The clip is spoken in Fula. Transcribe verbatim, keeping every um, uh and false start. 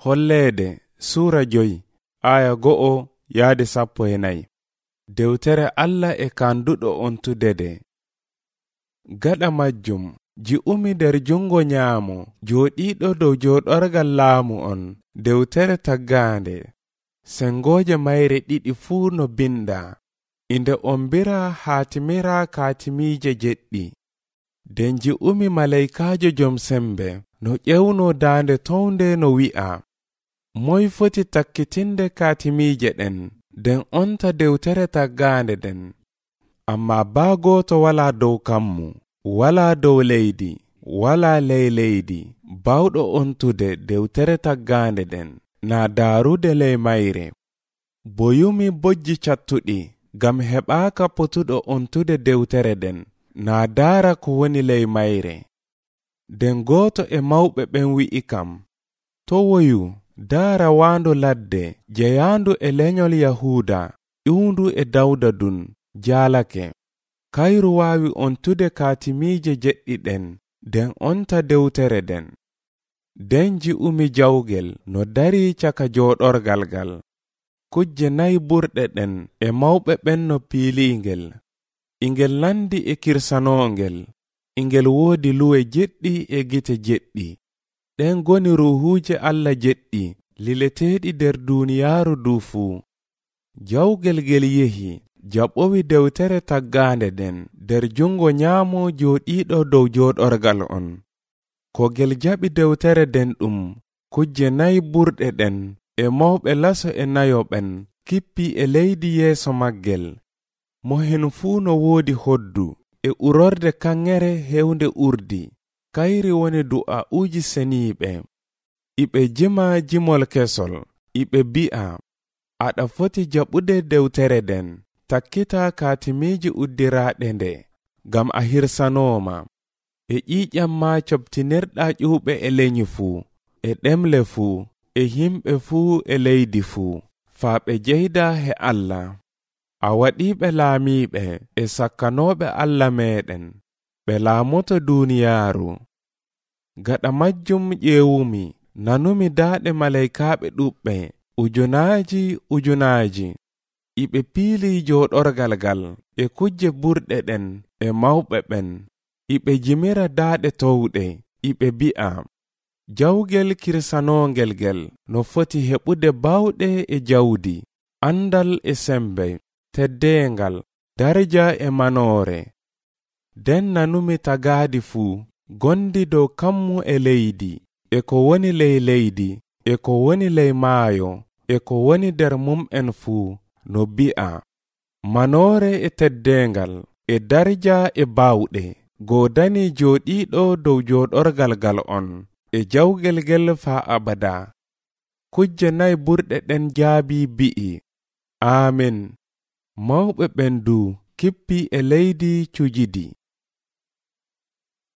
Holleede Sura joyi aya go'o yaade sappo e nayi. Dewtere Allah e kanduɗo ontudede. Gaɗa majjum ji'umi nder jungo nyaamo jooɗiiɗo dow jooɗorgal laamu on dewtere taggande. Sengoje mayre ɗiɗi fuu no binda. Inde on bira haatimira kaatimiije jeɗɗi. Den ji'umi malaikajo jom sembe no ƴewno daande townde no wi'a: moy foti takkitinde kaatimiije ɗen den onta dewtere taggande den. Amma baa gooto wala dow kammu, wala dow leydi, wala ley leydi bawɗo ontude dewtere taggande den na daarude ley mayre. Boyumi bojji cattuɗi gam heɓaaka potuɗo ontude dewtere den na daara ko woni ley mayre. Den gooto e mawɓe ɓen wi'i kam: to woyu daara waandu ladde jeyaandu e lenyol Yahuda ƴuwndu e Dawda dun jaalake. Kayru waawi ontude kaatimiije jeɗɗi ɗen den onta dewtere den. Den ji'umi jawgel no dari caka jooɗorgal gal. Kujje nayi burɗe ɗen e mawɓe ɓen no piilingel. Ingel nandi e kirsanongel. Ingel woodi luwe jeɗɗi e gite jeɗɗi. Ɗen goni ruhuuje Allah jeɗɗi lileteeɗi nder duuniyaaru du fuu. Jawgel gel yehi jaɓowi dewtere taggande den nder jungo nyaamo jooɗiiɗo dow jooɗorgal on. Ko gel jaɓi dewtere den ɗum kujje nayi burɗe ɗen e mawɓe laso e nayo ɓen kippi e leydi yeeso maggel. Mo hen fuu no woodi hoddu e urorde kaŋŋere hewnde urdi. Kayri woni du'a uji seniiɓe. Iɓe jima jimol kesol. Iɓe bi'a: aɗa foti jaɓude dewtere den, takkita kaatimiiji uddiraaɗe nde, gam a hirsanooma. E ƴiƴam ma cobtinirɗa ƴuuɓe e lenyi fuu, e ɗemle fuu, e himɓe fuu e leydi fuu, faa ɓe jeyda he Allah. A waɗiɓe laamiɓe e sakkanooɓe Allah meɗen, ɓe laamoto duuniyaaru. Gaɗa majjum ƴeewumi, nanumi daaɗe malaikaaɓe ɗuɓɓe, ujunaaji ujunaaji. Iɓe piili jooɗorgal gal e kujje burɗe ɗen e mawɓe ɓen. Iɓe jimira daaɗe towɗe. Iɓe bi'a: jawgel kirsanongel gel no foti heɓude bawɗe e jawdi, andal e sembe, teddeengal, darja e manoore. Den nanumi tagaadi fuu gondi dow kammu e leydi, e ko woni ley leydi, e ko woni ley maayo, e ko woni nder mum'en fuu, no bi'a: manoore e teddeengal, e darja e bawɗe, goodani jooɗiiɗo dow jooɗorgal gal on, e jawgel gel faa abada. Kujje nayi burɗe ɗen jaabi bi'i: Amin. Mawɓe ɓen du kippi e leydi cujidi.